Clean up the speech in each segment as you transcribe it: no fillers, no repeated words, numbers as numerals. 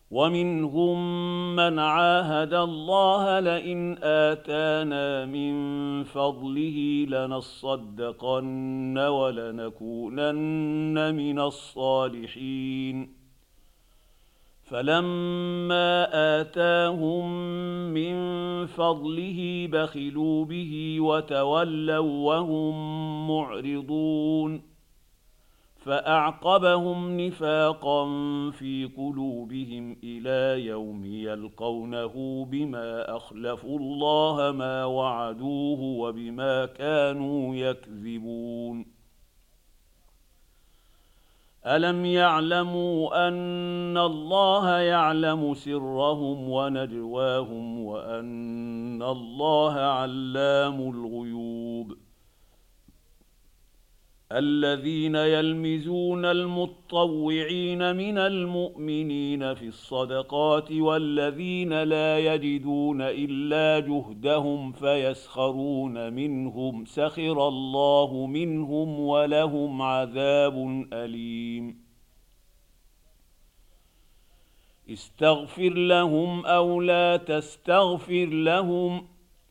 ومنهم من عاهد الله لئن آتانا من فضله لنصدقن ولنكونن من الصالحين فلما آتاهم من فضله بخلوا به وتولوا وهم معرضون فأعقبهم نفاقا في قلوبهم إلى يوم يلقونه بما أخلفوا الله ما وعدوه وبما كانوا يكذبون ألم يعلموا أن الله يعلم سرهم ونجواهم وأن الله علام الغيوب الذين يلمزون المطوعين من المؤمنين في الصدقات والذين لا يجدون إلا جهدهم فيسخرون منهم سخر الله منهم ولهم عذاب أليم استغفر لهم أو لا تستغفر لهم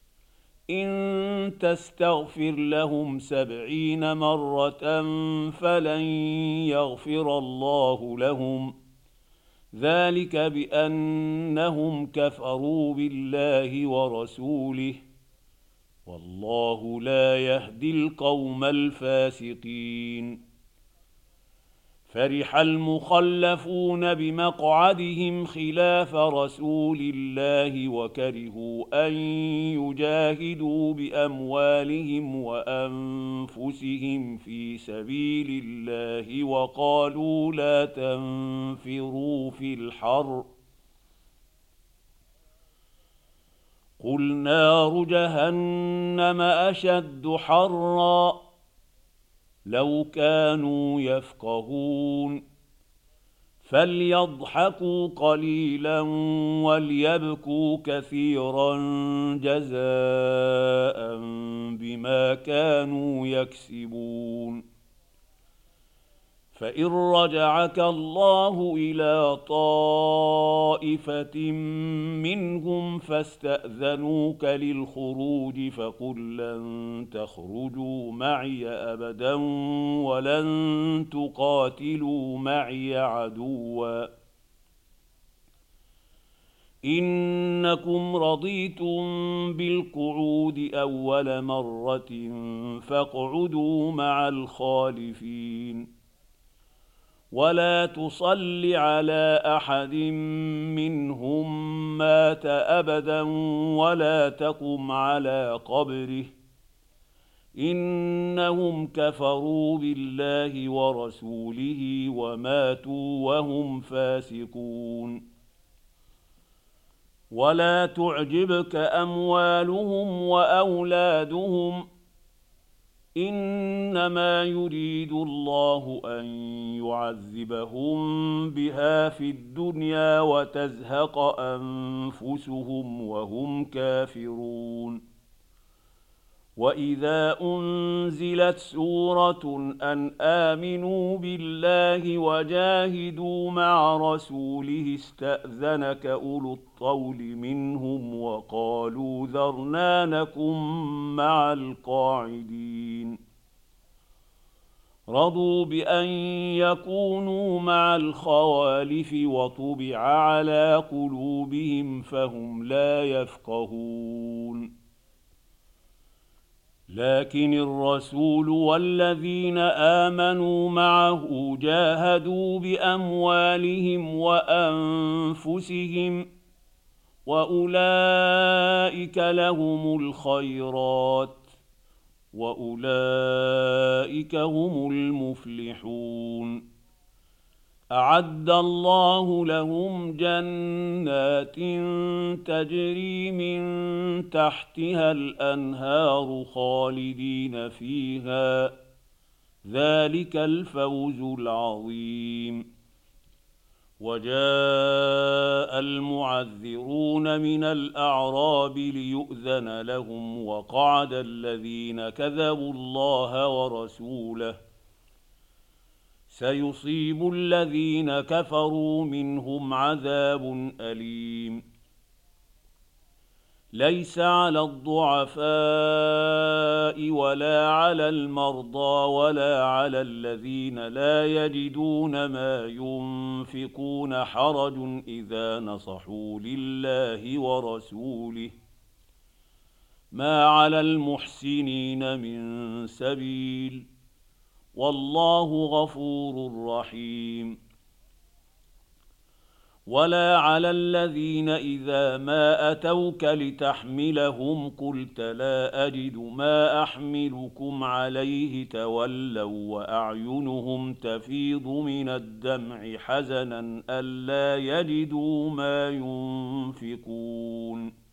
إن تستغفر لهم 70 مرة فلن يغفر الله لهم ذلك بأنهم كفروا بالله ورسوله والله لا يهدي القوم الفاسقين فرح المخلفون بمقعدهم خلاف رسول الله وكرهوا أن يجاهدوا بأموالهم وأنفسهم في سبيل الله وقالوا لا تنفروا في الحر قل نار جهنم أشد حرًّا لو كانوا يفقهون فليضحكوا قليلا وليبكوا كثيرا جزاء بما كانوا يكسبون فإن رجعك الله إلى طائفة منهم فاستأذنوك للخروج فقل لن تخرجوا معي أبدا ولن تقاتلوا معي عدوا إنكم رضيتم بالقعود أول مرة فاقعدوا مع الخالفين ولا تصل على أحد منهم مات أبدا ولا تقم على قبره إنهم كفروا بالله ورسوله وماتوا وهم فاسقون ولا تعجبك أموالهم وأولادهم إنما يريد الله أن يعذبهم بها في الدنيا وتزهق أنفسهم وهم كافرون وإذا أنزلت سورة أن آمنوا بالله وجاهدوا مع رسوله استأذنك أولو الطول منهم وقالوا ذرنا نكن مع القاعدين رضوا بأن يكونوا مع الخوالف وطبع على قلوبهم فهم لا يفقهون لكن الرسول والذين آمنوا معه جاهدوا بأموالهم وأنفسهم وأولئك لهم الخيرات وأولئك هم المفلحون أعد الله لهم جنات تجري من تحتها الأنهار خالدين فيها ذلك الفوز العظيم وجاء المعذرون من الأعراب ليؤذن لهم وقعد الذين كذبوا الله ورسوله سيصيب الذين كفروا منهم عذاب أليم. ليس على الضعفاء ولا على المرضى ولا على الذين لا يجدون ما ينفقون حرج إذا نصحوا لله ورسوله، ما على المحسنين من سبيل، والله غفور رحيم. ولا على الذين إذا ما أتوك لتحملهم قلت لا أجد ما أحملكم عليه تولوا وأعينهم تفيض من الدمع حزنا ألا يجدوا ما ينفقون.